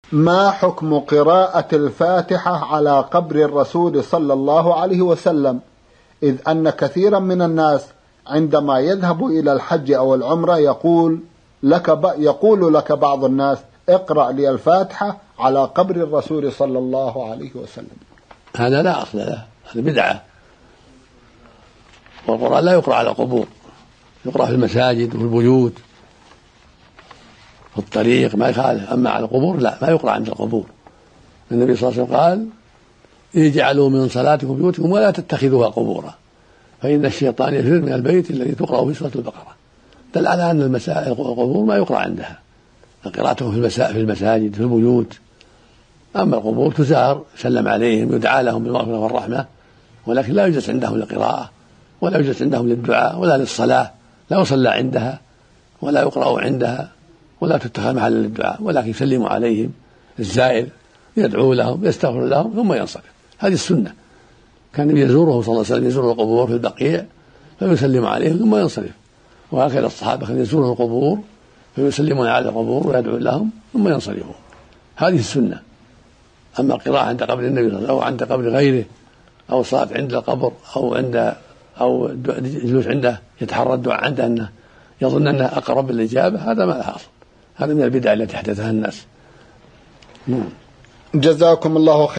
ما حكم قراءة الفاتحة على قبر الرسول صلى الله عليه وسلم، إذ أن كثيرا من الناس عندما يذهب إلى الحج أو العمرة يقول لك بعض الناس اقرأ لي الفاتحة على قبر الرسول صلى الله عليه وسلم؟ هذا لا أصل له، هذا بدعة، والقرآن لا يقرأ على القبور، يقرأ في المساجد وفي البيوت في الطريق ما يخالف، أما على القبور لا، ما يقرأ عند القبور. النبي صلى الله عليه وسلم قال اجعلوا من صلاتكم بيوتكم ولا تتخذوها قبورا فإن الشيطان يفر من البيت الذي تقرأ في سورة البقرة. دل على أن القبور ما يقرأ عندها، قراءتهم في المساجد في البيوت. أما القبور تزار يسلم عليهم يدعى لهم بالمغفرة والرحمة، ولكن لا يجلس عندهم للقراءة ولا يجلس عندهم للدعاء ولا للصلاة، لا يصلى عندها ولا يقرأ عندها ولا تتخذ محلا للدعاء، ولكن يسلم عليهم الزائر يدعو لهم يستغفر لهم ثم ينصرف. هذه السنة، كان يزوره صلى الله عليه وسلم يزور القبور في البقيع فيسلم عليهم ثم ينصرف، وهكذا الصحابة كانوا يزورون القبور فيسلمون على القبور ويدعو لهم ثم ينصرفون. هذه السنة. أما القراءة عند قبر النبي صلى الله عليه وسلم أو عند قبر غيره أو صلاة عند القبر أو جلوس عنده يتحرى الدعاء عنده أنه يظن أنه أقرب بالإجابة، هذا ما لها أصل، هذا من البدع التي حدثها الناس. جزاكم الله خير.